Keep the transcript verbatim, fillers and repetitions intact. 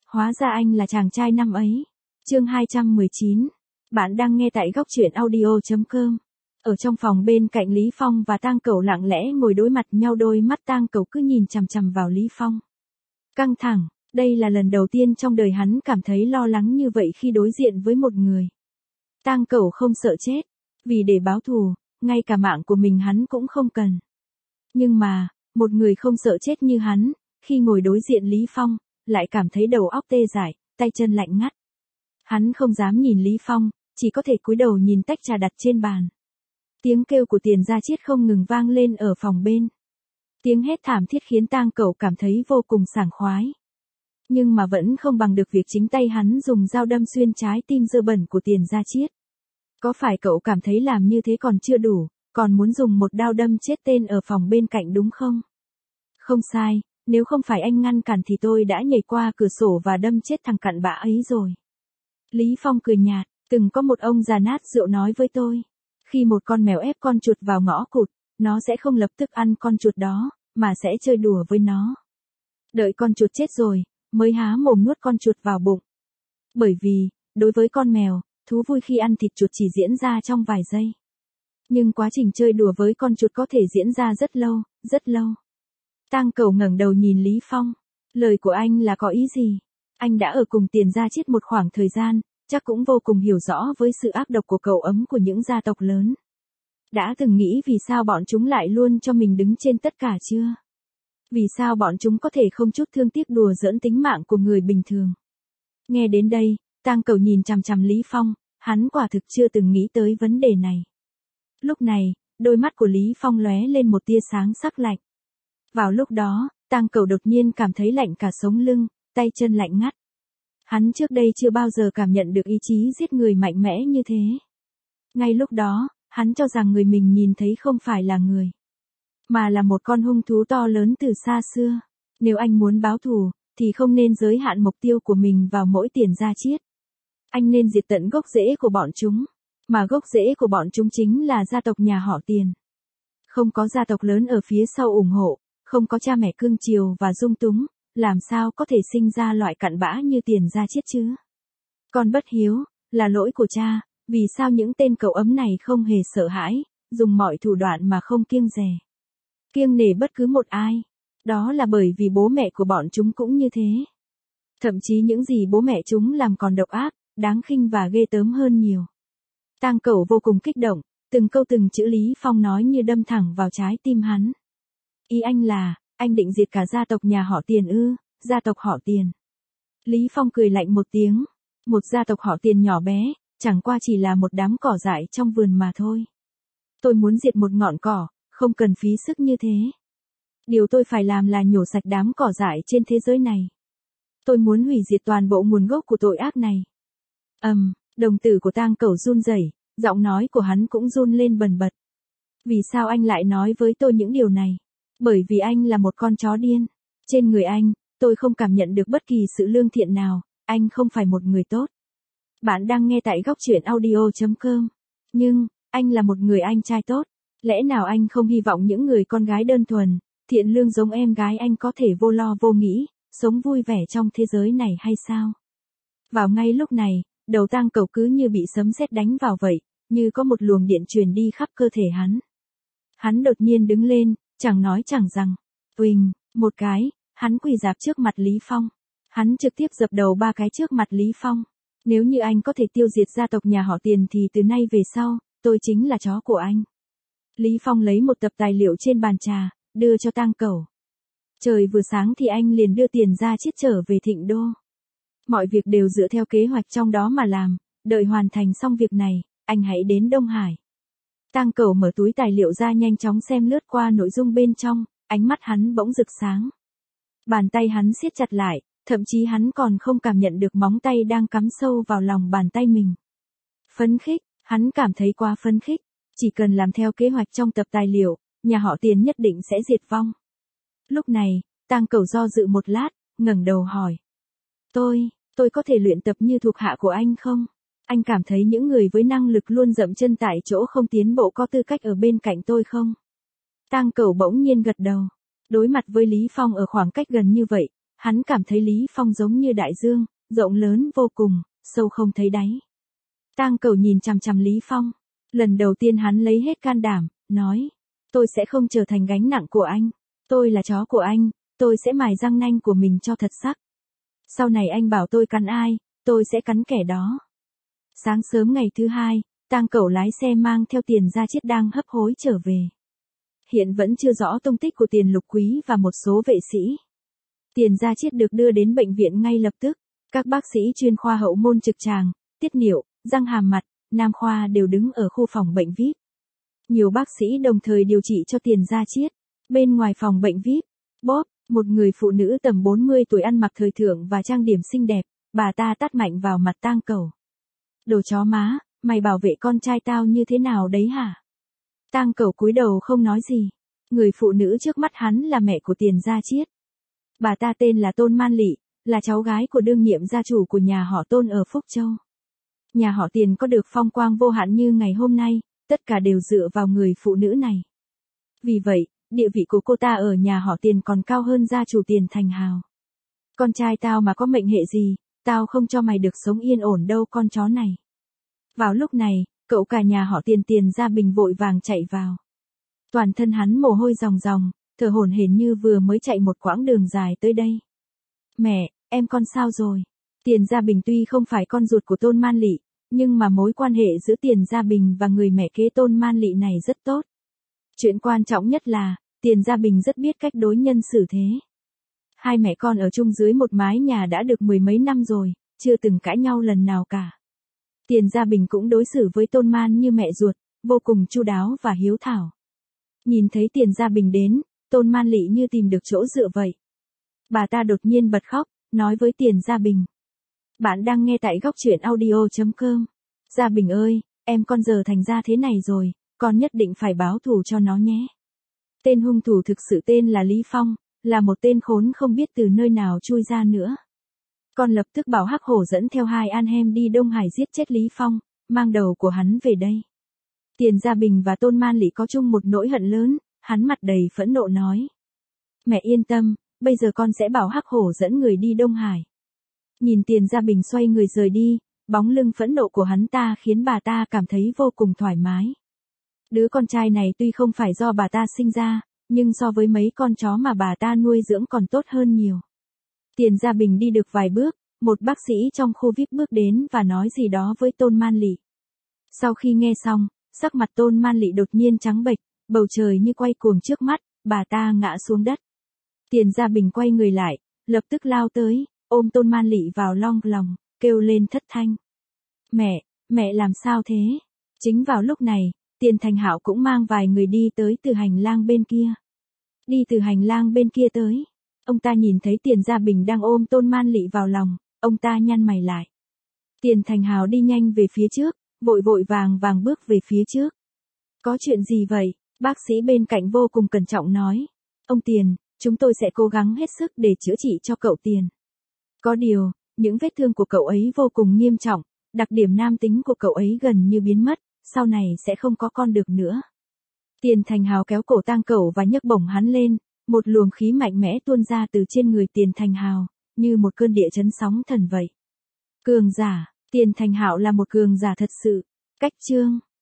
Hóa ra anh là chàng trai năm ấy. Chương hai trăm mười chín. Bạn đang nghe tại góc truyện audio chấm com. Ở trong phòng bên cạnh Lý Phong và Tang Cẩu lặng lẽ ngồi đối mặt nhau, đôi mắt Tang Cẩu cứ nhìn chằm chằm vào Lý Phong. Căng thẳng, đây là lần đầu tiên trong đời hắn cảm thấy lo lắng như vậy khi đối diện với một người. Tang Cẩu không sợ chết, vì để báo thù, ngay cả mạng của mình hắn cũng không cần. Nhưng mà, một người không sợ chết như hắn, khi ngồi đối diện Lý Phong, lại cảm thấy đầu óc tê dại, tay chân lạnh ngắt. Hắn không dám nhìn Lý Phong, chỉ có thể cúi đầu nhìn tách trà đặt trên bàn. Tiếng kêu của Tiền Gia Chiết không ngừng vang lên ở phòng bên. Tiếng hét thảm thiết khiến Tang Cẩu cảm thấy vô cùng sảng khoái. Nhưng mà vẫn không bằng được việc chính tay hắn dùng dao đâm xuyên trái tim dơ bẩn của Tiền Gia Chiết. Có phải cậu cảm thấy làm như thế còn chưa đủ, còn muốn dùng một đao đâm chết tên ở phòng bên cạnh đúng không? Không sai, nếu không phải anh ngăn cản thì tôi đã nhảy qua cửa sổ và đâm chết thằng cặn bã ấy rồi. Lý Phong cười nhạt, từng có một ông già nát rượu nói với tôi. Khi một con mèo ép con chuột vào ngõ cụt, nó sẽ không lập tức ăn con chuột đó, mà sẽ chơi đùa với nó. Đợi con chuột chết rồi, mới há mồm nuốt con chuột vào bụng. Bởi vì, đối với con mèo, thú vui khi ăn thịt chuột chỉ diễn ra trong vài giây. Nhưng quá trình chơi đùa với con chuột có thể diễn ra rất lâu, rất lâu. Tang Cẩu ngẩng đầu nhìn Lý Phong. Lời của anh là có ý gì? Anh đã ở cùng Tiền Gia Chiết một khoảng thời gian, chắc cũng vô cùng hiểu rõ với sự ác độc của cậu ấm của những gia tộc lớn. Đã từng nghĩ vì sao bọn chúng lại luôn cho mình đứng trên tất cả chưa? Vì sao bọn chúng có thể không chút thương tiếc đùa giỡn tính mạng của người bình thường? Nghe đến đây, Tang Cẩu nhìn chằm chằm Lý Phong, hắn quả thực chưa từng nghĩ tới vấn đề này. Lúc này, đôi mắt của Lý Phong lóe lên một tia sáng sắc lạnh. Vào lúc đó, Tang Cẩu đột nhiên cảm thấy lạnh cả sống lưng, tay chân lạnh ngắt. Hắn trước đây chưa bao giờ cảm nhận được ý chí giết người mạnh mẽ như thế. Ngay lúc đó, hắn cho rằng người mình nhìn thấy không phải là người, mà là một con hung thú to lớn từ xa xưa. Nếu anh muốn báo thù, thì không nên giới hạn mục tiêu của mình vào mỗi Tiền Gia Chiết. Anh nên diệt tận gốc rễ của bọn chúng, mà gốc rễ của bọn chúng chính là gia tộc nhà họ Tiền. Không có gia tộc lớn ở phía sau ủng hộ, không có cha mẹ cưng chiều và dung túng, làm sao có thể sinh ra loại cặn bã như Tiền Gia Chiết chứ? Con bất hiếu, là lỗi của cha, vì sao những tên cậu ấm này không hề sợ hãi, dùng mọi thủ đoạn mà không kiêng dè, kiêng nể bất cứ một ai? Đó là bởi vì bố mẹ của bọn chúng cũng như thế. Thậm chí những gì bố mẹ chúng làm còn độc ác, đáng khinh và ghê tởm hơn nhiều. Tang Cẩu vô cùng kích động, từng câu từng chữ Lý Phong nói như đâm thẳng vào trái tim hắn. Ý anh là, anh định diệt cả gia tộc nhà họ Tiền ư? Gia tộc họ Tiền. Lý Phong cười lạnh một tiếng. Một gia tộc họ Tiền nhỏ bé, chẳng qua chỉ là một đám cỏ dại trong vườn mà thôi. Tôi muốn diệt một ngọn cỏ, không cần phí sức như thế. Điều tôi phải làm là nhổ sạch đám cỏ dại trên thế giới này. Tôi muốn hủy diệt toàn bộ nguồn gốc của tội ác này. Ầm, um, đồng tử của Tang Cẩu run rẩy, giọng nói của hắn cũng run lên bần bật. Vì sao anh lại nói với tôi những điều này? Bởi vì anh là một con chó điên. Trên người anh, tôi không cảm nhận được bất kỳ sự lương thiện nào, anh không phải một người tốt. Bạn đang nghe tại góc truyện audio chấm com. Nhưng, anh là một người anh trai tốt. Lẽ nào anh không hy vọng những người con gái đơn thuần, thiện lương giống em gái anh có thể vô lo vô nghĩ, sống vui vẻ trong thế giới này hay sao? Vào ngay lúc này, đầu Tang Cẩu cứ như bị sấm sét đánh vào vậy, như có một luồng điện truyền đi khắp cơ thể hắn. Hắn đột nhiên đứng lên, chẳng nói chẳng rằng. Uỳnh, một cái, hắn quỳ rạp trước mặt Lý Phong. Hắn trực tiếp dập đầu ba cái trước mặt Lý Phong. Nếu như anh có thể tiêu diệt gia tộc nhà họ Tiền thì từ nay về sau, tôi chính là chó của anh. Lý Phong lấy một tập tài liệu trên bàn trà, đưa cho Tang Cẩu. Trời vừa sáng thì anh liền đưa Tiền Gia Chiết trở về Thịnh Đô. Mọi việc đều dựa theo kế hoạch trong đó mà làm, đợi hoàn thành xong việc này, anh hãy đến Đông Hải. Tang Cẩu mở túi tài liệu ra nhanh chóng xem lướt qua nội dung bên trong, ánh mắt hắn bỗng rực sáng. Bàn tay hắn siết chặt lại, thậm chí hắn còn không cảm nhận được móng tay đang cắm sâu vào lòng bàn tay mình. Phấn khích, hắn cảm thấy quá phấn khích, chỉ cần làm theo kế hoạch trong tập tài liệu, nhà họ Tiền nhất định sẽ diệt vong. Lúc này, Tang Cẩu do dự một lát, ngẩng đầu hỏi. Tôi, tôi có thể luyện tập như thuộc hạ của anh không? Anh cảm thấy những người với năng lực luôn dậm chân tại chỗ không tiến bộ có tư cách ở bên cạnh tôi không? Tang Cẩu bỗng nhiên gật đầu. Đối mặt với Lý Phong ở khoảng cách gần như vậy, Hắn cảm thấy Lý Phong giống như đại dương, rộng lớn vô cùng, sâu không thấy đáy. Tang Cẩu nhìn chằm chằm Lý Phong. Lần đầu tiên hắn lấy hết can đảm, nói. Tôi sẽ không trở thành gánh nặng của anh. Tôi là chó của anh, tôi sẽ mài răng nanh của mình cho thật sắc. Sau này anh bảo tôi cắn ai, tôi sẽ cắn kẻ đó. Sáng sớm ngày thứ hai, Tang Cẩu lái xe mang theo Tiền Gia Chiết đang hấp hối trở về. Hiện vẫn chưa rõ tung tích của Tiền Lục Quý và một số vệ sĩ. Tiền Gia Chiết được đưa đến bệnh viện ngay lập tức. Các bác sĩ chuyên khoa hậu môn trực tràng, tiết niệu, răng hàm mặt, nam khoa đều đứng ở khu phòng bệnh vi ai pi. Nhiều bác sĩ đồng thời điều trị cho Tiền Gia Chiết. Bên ngoài phòng bệnh vi ai pi, Bob, một người phụ nữ tầm bốn mươi tuổi ăn mặc thời thượng và trang điểm xinh đẹp, bà ta tát mạnh vào mặt Tang Cẩu. Đồ chó má, mày bảo vệ con trai tao như thế nào đấy hả? Tang Cẩu cúi đầu không nói gì. Người phụ nữ trước mắt hắn là mẹ của Tiền Gia Chiết. Bà ta tên là Tôn Man Lị, là cháu gái của đương nhiệm gia chủ của nhà họ Tôn ở Phúc Châu. Nhà họ Tiền có được phong quang vô hạn như ngày hôm nay, tất cả đều dựa vào người phụ nữ này. Vì vậy, địa vị của cô ta ở nhà họ Tiền còn cao hơn gia chủ Tiền Thành Hào. Con trai tao mà có mệnh hệ gì, tao không cho mày được sống yên ổn đâu con chó này. Vào lúc này, cậu cả nhà họ Tiền Tiền Gia Bình vội vàng chạy vào. Toàn thân hắn mồ hôi ròng ròng, thở hổn hển như vừa mới chạy một quãng đường dài tới đây. Mẹ, em con sao rồi? Tiền Gia Bình tuy không phải con ruột của Tôn Man Lị, nhưng mà mối quan hệ giữa Tiền Gia Bình và người mẹ kế Tôn Man Lị này rất tốt. Chuyện quan trọng nhất là, Tiền Gia Bình rất biết cách đối nhân xử thế. Hai mẹ con ở chung dưới một mái nhà đã được mười mấy năm rồi, chưa từng cãi nhau lần nào cả. Tiền Gia Bình cũng đối xử với Tôn Man như mẹ ruột, vô cùng chu đáo và hiếu thảo. Nhìn thấy Tiền Gia Bình đến, Tôn Man Lị như tìm được chỗ dựa vậy. Bà ta đột nhiên bật khóc, nói với Tiền Gia Bình. Bạn đang nghe tại góc truyện audio chấm com. Gia Bình ơi, em con giờ thành ra thế này rồi, con nhất định phải báo thù cho nó nhé. Tên hung thủ thực sự tên là Lý Phong, là một tên khốn không biết từ nơi nào chui ra nữa. Con lập tức bảo Hắc Hổ dẫn theo hai anh em đi Đông Hải giết chết Lý Phong, mang đầu của hắn về đây. Tiền Gia Bình và Tôn Man Lị có chung một nỗi hận lớn, hắn mặt đầy phẫn nộ nói. Mẹ yên tâm, bây giờ con sẽ bảo Hắc Hổ dẫn người đi Đông Hải. Nhìn Tiền Gia Bình xoay người rời đi, bóng lưng phẫn nộ của hắn ta khiến bà ta cảm thấy vô cùng thoải mái. Đứa con trai này tuy không phải do bà ta sinh ra, nhưng so với mấy con chó mà bà ta nuôi dưỡng còn tốt hơn nhiều. Tiền Gia Bình đi được vài bước, một bác sĩ trong khu vi ai pi bước đến và nói gì đó với Tôn Man Lị. Sau khi nghe xong, sắc mặt Tôn Man Lị đột nhiên trắng bệch, bầu trời như quay cuồng trước mắt, bà ta ngã xuống đất. Tiền Gia Bình quay người lại, lập tức lao tới, ôm Tôn Man Lị vào long lòng, kêu lên thất thanh. Mẹ, mẹ làm sao thế? Chính vào lúc này, Tiền Thành Hạo cũng mang vài người đi tới từ hành lang bên kia. Đi từ hành lang bên kia tới. Ông ta nhìn thấy Tiền Gia Bình đang ôm Tôn Man Lị vào lòng, ông ta nhăn mày lại. Tiền Thành Hào đi nhanh về phía trước, vội vội vàng vàng bước về phía trước. Có chuyện gì vậy? Bác sĩ bên cạnh vô cùng cẩn trọng nói. Ông Tiền, chúng tôi sẽ cố gắng hết sức để chữa trị cho cậu Tiền. Có điều, những vết thương của cậu ấy vô cùng nghiêm trọng, đặc điểm nam tính của cậu ấy gần như biến mất, sau này sẽ không có con được nữa. Tiền Thành Hào kéo cổ Tang Cẩu và nhấc bổng hắn lên, một luồng khí mạnh mẽ tuôn ra từ trên người Tiền Thành Hào, như một cơn địa chấn sóng thần vậy. Cường giả, Tiền Thành Hạo là một cường giả thật sự. Cách chương